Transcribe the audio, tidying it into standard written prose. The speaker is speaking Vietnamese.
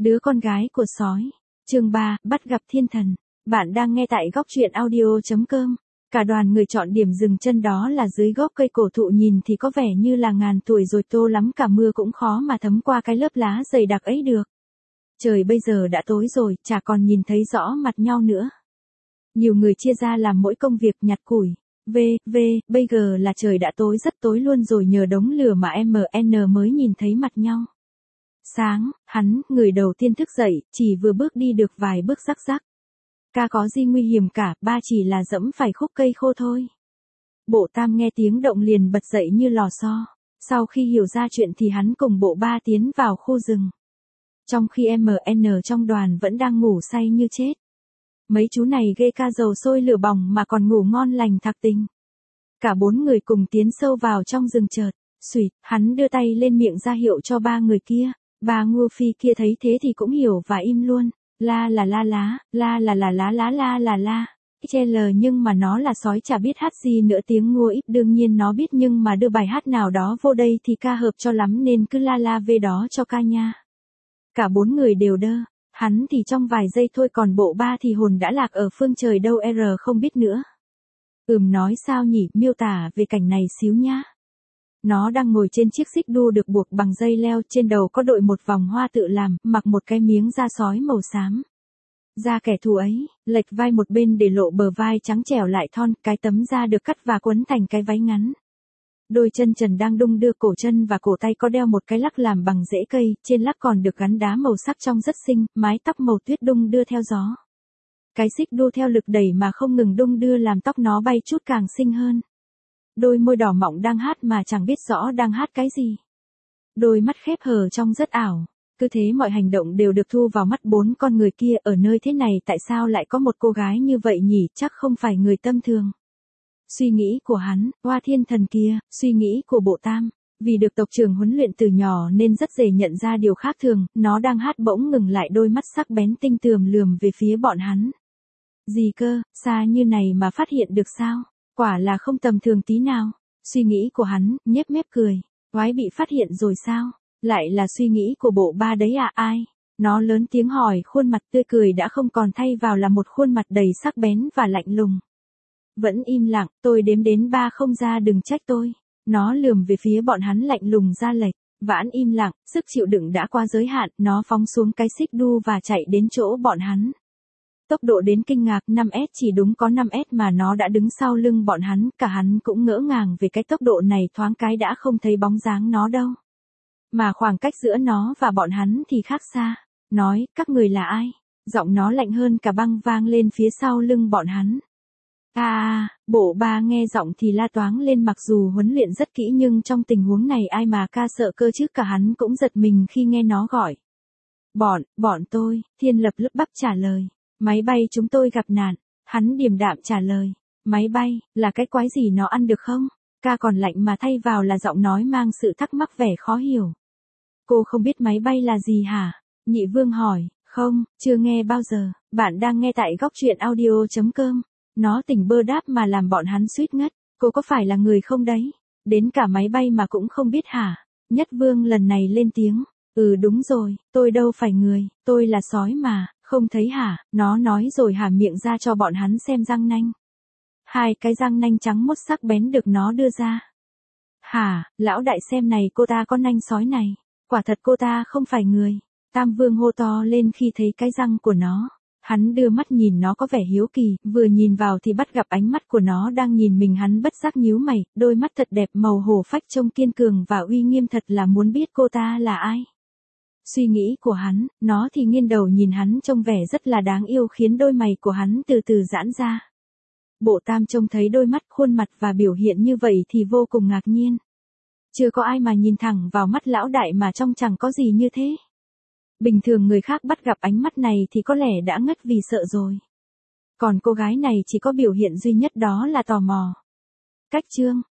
Đứa con gái của sói. Chương 3, bắt gặp thiên thần. Bạn đang nghe tại góc truyện audio.com. Cả đoàn người chọn điểm dừng chân đó là dưới gốc cây cổ thụ, nhìn thì có vẻ như là ngàn tuổi rồi, tô lắm cả mưa cũng khó mà thấm qua cái lớp lá dày đặc ấy được. Trời bây giờ đã tối rồi, chả còn nhìn thấy rõ mặt nhau nữa. Nhiều người chia ra làm mỗi công việc nhặt củi. Bây giờ là trời đã tối, rất tối luôn rồi, nhờ đống lửa mà MN mới nhìn thấy mặt nhau. Sáng, hắn, người đầu tiên thức dậy, chỉ vừa bước đi được vài bước rắc rắc. Ca có gì nguy hiểm cả, ba chỉ là dẫm phải khúc cây khô thôi. Bộ Tam nghe tiếng động liền bật dậy như lò xo. Sau khi hiểu ra chuyện thì hắn cùng bộ Ba tiến vào khu rừng. Trong khi MN trong đoàn vẫn đang ngủ say như chết. Mấy chú này ghê, ca dầu sôi lửa bỏng mà còn ngủ ngon lành thạc tình. Cả bốn người cùng tiến sâu vào trong rừng, chợt xuỵt, hắn đưa tay lên miệng ra hiệu cho ba người kia. Ba Ngưu Phi kia thấy thế thì cũng hiểu và im luôn. La là la lá, la là lá lá, la là la. XL, nhưng mà nó là sói chả biết hát gì nữa, tiếng ngua ít đương nhiên nó biết, nhưng mà đưa bài hát nào đó vô đây thì ca hợp cho lắm nên cứ la la về đó cho ca nha. Cả bốn người đều đơ, hắn thì trong vài giây thôi, còn bộ Ba thì hồn đã lạc ở phương trời đâu không biết nữa. Nói sao nhỉ, miêu tả về cảnh này xíu nhá. Nó đang ngồi trên chiếc xích đu được buộc bằng dây leo, trên đầu có đội một vòng hoa tự làm, mặc một cái miếng da sói màu xám. Da kẻ thù ấy, lệch vai một bên để lộ bờ vai trắng trẻo lại thon, cái tấm da được cắt và quấn thành cái váy ngắn. Đôi chân trần đang đung đưa, cổ chân và cổ tay có đeo một cái lắc làm bằng rễ cây, trên lắc còn được gắn đá màu sắc trong rất xinh, mái tóc màu tuyết đung đưa theo gió. Cái xích đu theo lực đẩy mà không ngừng đung đưa làm tóc nó bay chút càng xinh hơn. Đôi môi đỏ mọng đang hát mà chẳng biết rõ đang hát cái gì. Đôi mắt khép hờ trông rất ảo. Cứ thế mọi hành động đều được thu vào mắt bốn con người kia. Ở nơi thế này tại sao lại có một cô gái như vậy nhỉ, chắc không phải người tâm thường. Suy nghĩ của hắn, oa thiên thần kia, suy nghĩ của bộ Tam. Vì được tộc trưởng huấn luyện từ nhỏ nên rất dễ nhận ra điều khác thường, nó đang hát bỗng ngừng lại, đôi mắt sắc bén tinh tường lườm về phía bọn hắn. Gì cơ, xa như này mà phát hiện được sao? Quả là không tầm thường tí nào. Suy nghĩ của hắn, nhếch mép cười. Quái, bị phát hiện rồi sao? Lại là suy nghĩ của bộ Ba đấy à? Ai? Nó lớn tiếng hỏi, khuôn mặt tươi cười đã không còn, thay vào là một khuôn mặt đầy sắc bén và lạnh lùng. Vẫn im lặng, tôi đếm đến 3 không ra đừng trách tôi. Nó lườm về phía bọn hắn lạnh lùng ra lệch. Vãn im lặng, sức chịu đựng đã qua giới hạn, nó phóng xuống cái xích đu và chạy đến chỗ bọn hắn. Tốc độ đến kinh ngạc, 5S, chỉ đúng có 5S mà nó đã đứng sau lưng bọn hắn, cả hắn cũng ngỡ ngàng về cái tốc độ này, thoáng cái đã không thấy bóng dáng nó đâu. Mà khoảng cách giữa nó và bọn hắn thì khác xa. Nói, các người là ai? Giọng nó lạnh hơn cả băng vang lên phía sau lưng bọn hắn. Bộ Ba nghe giọng thì la toáng lên, mặc dù huấn luyện rất kỹ nhưng trong tình huống này ai mà ca sợ cơ chứ, cả hắn cũng giật mình khi nghe nó gọi. Bọn tôi, Thiên Lập lắp bắp trả lời. Máy bay chúng tôi gặp nạn, hắn điềm đạm trả lời. Máy bay, là cái quái gì, nó ăn được không? Ca còn lạnh mà thay vào là giọng nói mang sự thắc mắc, vẻ khó hiểu. Cô không biết máy bay là gì hả? Nhị Vương hỏi. Không, chưa nghe bao giờ. Bạn đang nghe tại góc truyện audio.com. Nó tỉnh bơ đáp mà làm bọn hắn suýt ngất. Cô có phải là người không đấy? Đến cả máy bay mà cũng không biết hả? Nhất Vương lần này lên tiếng. Đúng rồi, tôi đâu phải người, tôi là sói mà. Không thấy hả? Nó nói rồi há miệng ra cho bọn hắn xem răng nanh. 2 cái răng nanh trắng mốt sắc bén được nó đưa ra. Hả, lão đại xem này, cô ta có nanh sói này. Quả thật cô ta không phải người. Tam Vương hô to lên khi thấy cái răng của nó. Hắn đưa mắt nhìn nó có vẻ hiếu kỳ, vừa nhìn vào thì bắt gặp ánh mắt của nó đang nhìn mình, hắn bất giác nhíu mày, đôi mắt thật đẹp màu hổ phách trông kiên cường và uy nghiêm, thật là muốn biết cô ta là ai. Suy nghĩ của hắn, nó thì nghiêng đầu nhìn hắn trông vẻ rất là đáng yêu, khiến đôi mày của hắn từ từ giãn ra. Bộ Tam trông thấy đôi mắt, khuôn mặt và biểu hiện như vậy thì vô cùng ngạc nhiên. Chưa có ai mà nhìn thẳng vào mắt lão đại mà trông chẳng có gì như thế. Bình thường người khác bắt gặp ánh mắt này thì có lẽ đã ngất vì sợ rồi. Còn cô gái này chỉ có biểu hiện duy nhất đó là tò mò. Cách chương